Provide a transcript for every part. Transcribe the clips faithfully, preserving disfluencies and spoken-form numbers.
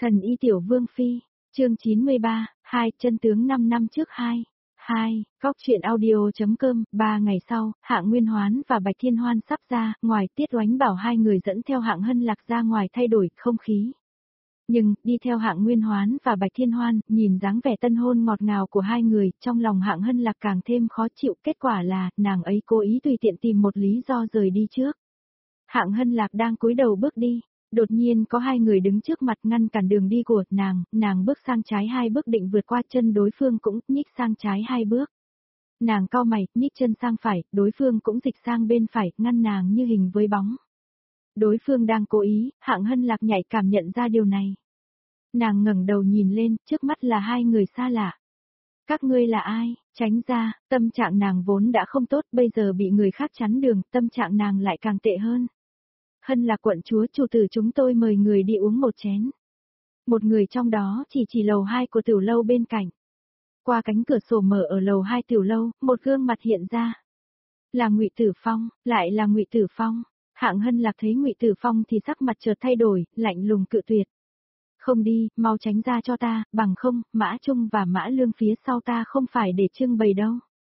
Thần y tiểu vương phi, chương chín mươi ba, hai chân tướng năm năm trước hai. hai, Góc truyện audio.com, ba ngày sau, Hạng Nguyên Hoán và Bạch Thiên Hoan sắp ra, ngoài Tiết Oánh bảo hai người dẫn theo Hạng Hân Lạc ra ngoài thay đổi không khí. Nhưng, đi theo Hạng Nguyên Hoán và Bạch Thiên Hoan, nhìn dáng vẻ tân hôn ngọt ngào của hai người, trong lòng Hạng Hân Lạc càng thêm khó chịu, kết quả là, nàng ấy cố ý tùy tiện tìm một lý do rời đi trước. Hạng Hân Lạc đang cúi đầu bước đi. Đột nhiên có hai người đứng trước mặt ngăn cản đường đi của nàng, nàng bước sang trái hai bước định vượt qua chân đối phương cũng nhích sang trái hai bước. Nàng cau mày, nhích chân sang phải, đối phương cũng dịch sang bên phải, ngăn nàng như hình với bóng. Đối phương đang cố ý, Hạng Hân Lạc nhạy cảm nhận ra điều này. Nàng ngẩng đầu nhìn lên, trước mắt là hai người xa lạ. Các ngươi là ai? Tránh ra, tâm trạng nàng vốn đã không tốt, bây giờ bị người khác chắn đường, tâm trạng nàng lại càng tệ hơn. Hân Lạc quận chúa, chủ tử chúng tôi mời người đi uống một chén. Một người trong đó chỉ chỉ lầu hai của tiểu lâu bên cạnh. Qua cánh cửa sổ mở ở lầu hai tiểu lâu, một gương mặt hiện ra. Là Ngụy Tử Phong, lại là Ngụy Tử Phong. Hạng Hân Lạc thấy Ngụy Tử Phong thì sắc mặt chợt thay đổi, lạnh lùng cự tuyệt. Không đi, mau tránh ra cho ta, bằng không, Mã Trung và Mã Lương phía sau ta không phải để trưng bày đâu.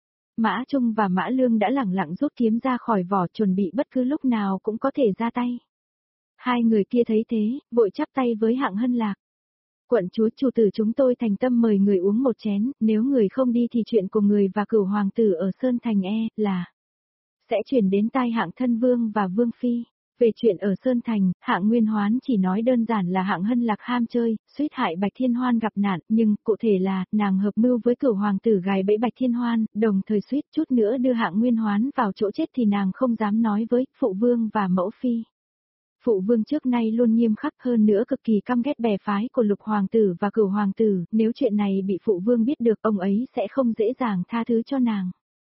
Mã Trung và Mã Lương đã lẳng lặng rút kiếm ra khỏi vỏ, chuẩn bị bất cứ lúc nào cũng có thể ra tay. Hai người kia thấy thế, vội chắp tay với Hạng Hân Lạc. Quận chúa, chủ tử chúng tôi thành tâm mời người uống một chén, nếu người không đi thì chuyện của người và cửu hoàng tử ở Sơn Thành e là sẽ chuyển đến tai Hạng Thân Vương và Vương Phi. Về chuyện ở Sơn Thành, Hạng Nguyên Hoán chỉ nói đơn giản là Hạng Hân Lạc ham chơi, suýt hại Bạch Thiên Hoan gặp nạn, nhưng cụ thể là, nàng hợp mưu với cửu hoàng tử gài bẫy Bạch Thiên Hoan, đồng thời suýt chút nữa đưa Hạng Nguyên Hoán vào chỗ chết thì nàng không dám nói với phụ vương và mẫu phi. Phụ vương trước nay luôn nghiêm khắc, hơn nữa cực kỳ căm ghét bè phái của lục hoàng tử và cửu hoàng tử, nếu chuyện này bị phụ vương biết được, ông ấy sẽ không dễ dàng tha thứ cho nàng.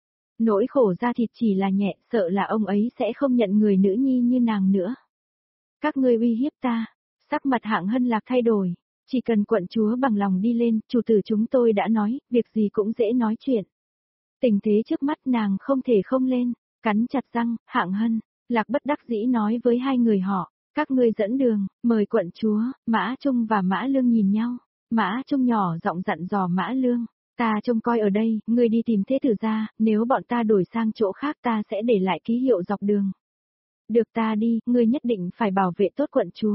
Nỗi khổ da thịt chỉ là nhẹ, sợ là ông ấy sẽ không nhận người nữ nhi như nàng nữa. Các ngươi uy hiếp ta, sắc mặt Hạng Hân Lạc thay đổi, chỉ cần quận chúa bằng lòng đi lên, chủ tử chúng tôi đã nói, việc gì cũng dễ nói chuyện. Tình thế trước mắt nàng không thể không lên, cắn chặt răng, Hạng Hân Lạc bất đắc dĩ nói với hai người họ, các ngươi dẫn đường, mời quận chúa. Mã Trung và Mã Lương nhìn nhau, Mã Trung nhỏ giọng dặn dò Mã Lương. Ta trông coi ở đây, ngươi đi tìm thế tử ra, nếu bọn ta đổi sang chỗ khác ta sẽ để lại ký hiệu dọc đường. Được, ta đi, ngươi nhất định phải bảo vệ tốt quận chúa.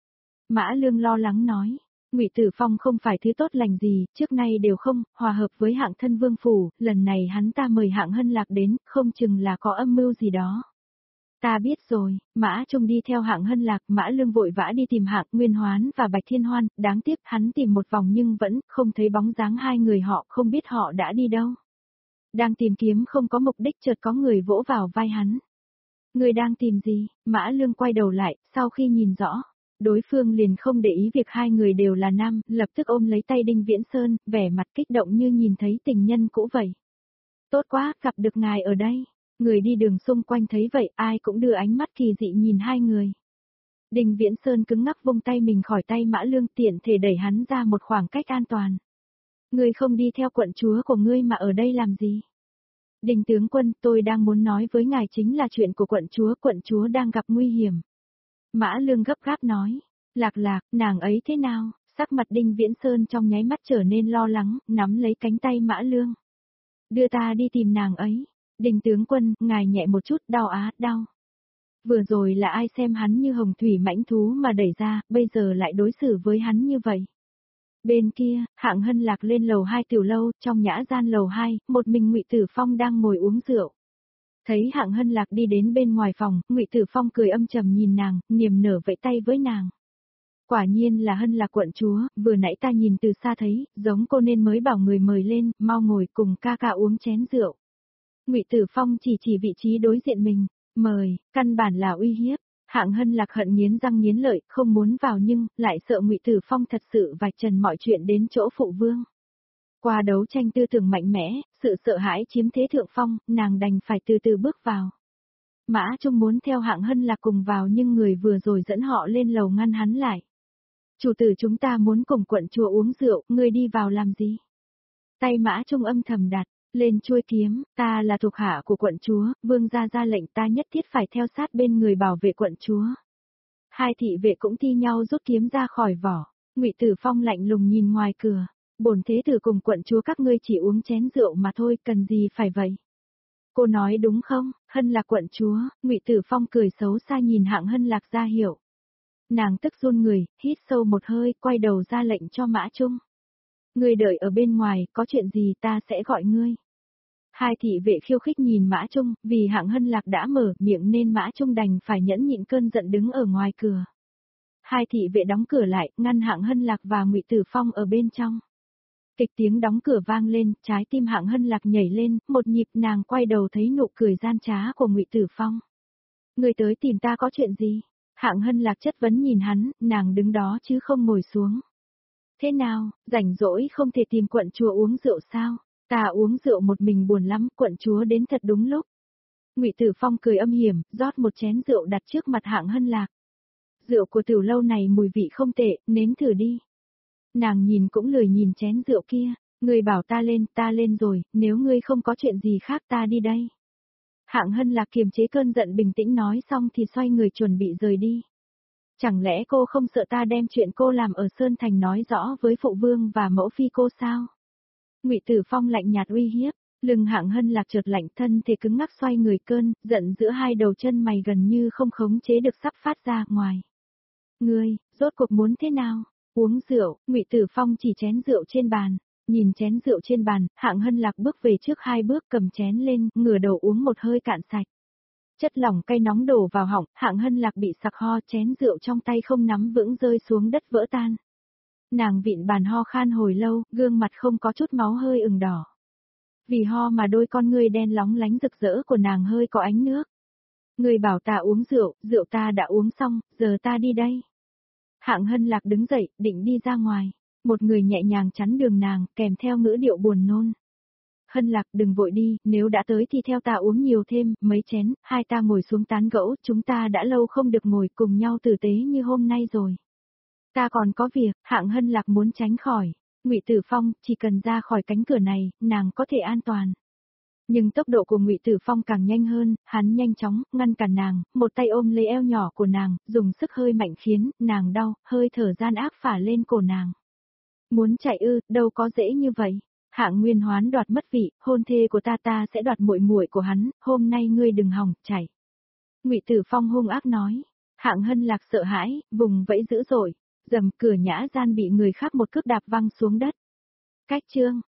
Mã Lương lo lắng nói, Ngụy Tử Phong không phải thứ tốt lành gì, trước nay đều không hòa hợp với Hạng Thân Vương phủ, lần này hắn ta mời Hạng Hân Lạc đến, không chừng là có âm mưu gì đó. Ta biết rồi. Mã Trung đi theo Hạng Hân Lạc, Mã Lương vội vã đi tìm Hạng Nguyên Hoán và Bạch Thiên Hoan, đáng tiếc hắn tìm một vòng nhưng vẫn không thấy bóng dáng hai người họ, không biết họ đã đi đâu. Đang tìm kiếm không có mục đích, chợt có người vỗ vào vai hắn. Người đang tìm gì? Mã Lương quay đầu lại, sau khi nhìn rõ, đối phương liền không để ý việc hai người đều là nam, lập tức ôm lấy tay Đinh Viễn Sơn, vẻ mặt kích động như nhìn thấy tình nhân cũ vậy. Tốt quá, gặp được ngài ở đây. Người đi đường xung quanh thấy vậy, ai cũng đưa ánh mắt kỳ dị nhìn hai người. Đinh Viễn Sơn cứng ngắc vung tay mình khỏi tay Mã Lương, tiện thể đẩy hắn ra một khoảng cách an toàn. Ngươi không đi theo quận chúa của ngươi mà ở đây làm gì? Đinh tướng quân, tôi đang muốn nói với ngài chính là chuyện của quận chúa, quận chúa đang gặp nguy hiểm. Mã Lương gấp gáp nói, Lạc Lạc, nàng ấy thế nào? Sắc mặt Đinh Viễn Sơn trong nháy mắt trở nên lo lắng, nắm lấy cánh tay Mã Lương. Đưa ta đi tìm nàng ấy. Đinh tướng quân, ngài nhẹ một chút, đau á, đau. Vừa rồi là ai xem hắn như hồng thủy mãnh thú mà đẩy ra, bây giờ lại đối xử với hắn như vậy. Bên kia, Hạng Hân Lạc lên lầu hai tiểu lâu, trong nhã gian lầu hai, một mình Ngụy Tử Phong đang ngồi uống rượu. Thấy Hạng Hân Lạc đi đến bên ngoài phòng, Ngụy Tử Phong cười âm trầm nhìn nàng, niềm nở vẫy tay với nàng. Quả nhiên là Hân Lạc quận chúa, vừa nãy ta nhìn từ xa thấy, giống cô nên mới bảo người mời lên, mau ngồi cùng ca ca uống chén rượu. Ngụy Tử Phong chỉ chỉ vị trí đối diện mình, mời, căn bản là uy hiếp. Hạng Hân Lạc hận nghiến răng nghiến lợi, không muốn vào nhưng lại sợ Ngụy Tử Phong thật sự vạch trần mọi chuyện đến chỗ phụ vương. Qua đấu tranh tư tưởng mạnh mẽ, sự sợ hãi chiếm thế thượng phong, nàng đành phải từ từ bước vào. Mã Trung muốn theo Hạng Hân Lạc cùng vào nhưng người vừa rồi dẫn họ lên lầu ngăn hắn lại. Chủ tử chúng ta muốn cùng quận chúa uống rượu, ngươi đi vào làm gì? Tay Mã Trung âm thầm đặt lên chuôi kiếm, ta là thuộc hạ của quận chúa, vương gia ra lệnh ta nhất thiết phải theo sát bên người bảo vệ quận chúa. Hai thị vệ cũng thi nhau rút kiếm ra khỏi vỏ, Ngụy Tử Phong lạnh lùng nhìn ngoài cửa, bổn thế tử cùng quận chúa các ngươi chỉ uống chén rượu mà thôi, cần gì phải vậy? Cô nói đúng không, Hân Lạc quận chúa? Ngụy Tử Phong cười xấu xa nhìn Hạng Hân Lạc ra hiệu. Nàng tức run người, hít sâu một hơi, quay đầu ra lệnh cho Mã Trung. Ngươi đợi ở bên ngoài, có chuyện gì ta sẽ gọi ngươi. Hai thị vệ khiêu khích nhìn Mã Trung, vì Hạng Hân Lạc đã mở miệng nên Mã Trung đành phải nhẫn nhịn cơn giận đứng ở ngoài cửa. Hai thị vệ đóng cửa lại, ngăn Hạng Hân Lạc và Ngụy Tử Phong ở bên trong. Kịch tiếng đóng cửa vang lên, trái tim Hạng Hân Lạc nhảy lên, một nhịp nàng quay đầu thấy nụ cười gian trá của Ngụy Tử Phong. Người tới tìm ta có chuyện gì? Hạng Hân Lạc chất vấn nhìn hắn, nàng đứng đó chứ không ngồi xuống. Thế nào, rảnh rỗi không thể tìm quận chúa uống rượu sao? Ta uống rượu một mình buồn lắm, quận chúa đến thật đúng lúc. Ngụy Tử Phong cười âm hiểm, rót một chén rượu đặt trước mặt Hạng Hân Lạc. Rượu của Tiểu Lâu này mùi vị không tệ, nếm thử đi. Nàng nhìn cũng lười nhìn chén rượu kia, ngươi bảo ta lên, ta lên rồi, nếu ngươi không có chuyện gì khác ta đi đây. Hạng Hân Lạc kiềm chế cơn giận bình tĩnh nói xong thì xoay người chuẩn bị rời đi. Chẳng lẽ cô không sợ ta đem chuyện cô làm ở Sơn Thành nói rõ với phụ vương và mẫu phi cô sao? Ngụy Tử Phong lạnh nhạt uy hiếp, lưng Hạng Hân Lạc chợt lạnh, thân thể cứng ngắc xoay người, cơn giận giữa hai đầu chân mày gần như không khống chế được sắp phát ra ngoài. Ngươi, rốt cuộc muốn thế nào? Uống rượu, Ngụy Tử Phong chỉ chén rượu trên bàn, nhìn chén rượu trên bàn, Hạng Hân Lạc bước về trước hai bước cầm chén lên, ngửa đầu uống một hơi cạn sạch. Chất lỏng cay nóng đổ vào họng, Hạng Hân Lạc bị sặc ho, chén rượu trong tay không nắm vững rơi xuống đất vỡ tan. Nàng vịn bàn ho khan hồi lâu, gương mặt không có chút máu hơi ửng đỏ. Vì ho mà đôi con ngươi đen lóng lánh rực rỡ của nàng hơi có ánh nước. Người bảo ta uống rượu, rượu ta đã uống xong, giờ ta đi đây. Hạng Hân Lạc đứng dậy, định đi ra ngoài. Một người nhẹ nhàng chắn đường nàng, kèm theo ngữ điệu buồn nôn. Hân Lạc đừng vội đi, nếu đã tới thì theo ta uống nhiều thêm, mấy chén, hai ta ngồi xuống tán gẫu, chúng ta đã lâu không được ngồi cùng nhau tử tế như hôm nay rồi. Ta còn có việc, Hạng Hân Lạc muốn tránh khỏi. Ngụy Tử Phong, chỉ cần ra khỏi cánh cửa này, nàng có thể an toàn. Nhưng tốc độ của Ngụy Tử Phong càng nhanh hơn, hắn nhanh chóng ngăn cản nàng, một tay ôm lấy eo nhỏ của nàng, dùng sức hơi mạnh khiến nàng đau, hơi thở gian ác phả lên cổ nàng. Muốn chạy ư, đâu có dễ như vậy. Hạng Nguyên Hoán đoạt mất vị, hôn thê của ta ta sẽ đoạt muội muội của hắn, hôm nay ngươi đừng hòng chạy. Ngụy Tử Phong hung ác nói. Hạng Hân Lạc sợ hãi, vùng vẫy dữ dội, dầm, cửa nhã gian bị người khác một cước đạp văng xuống đất. Cách chương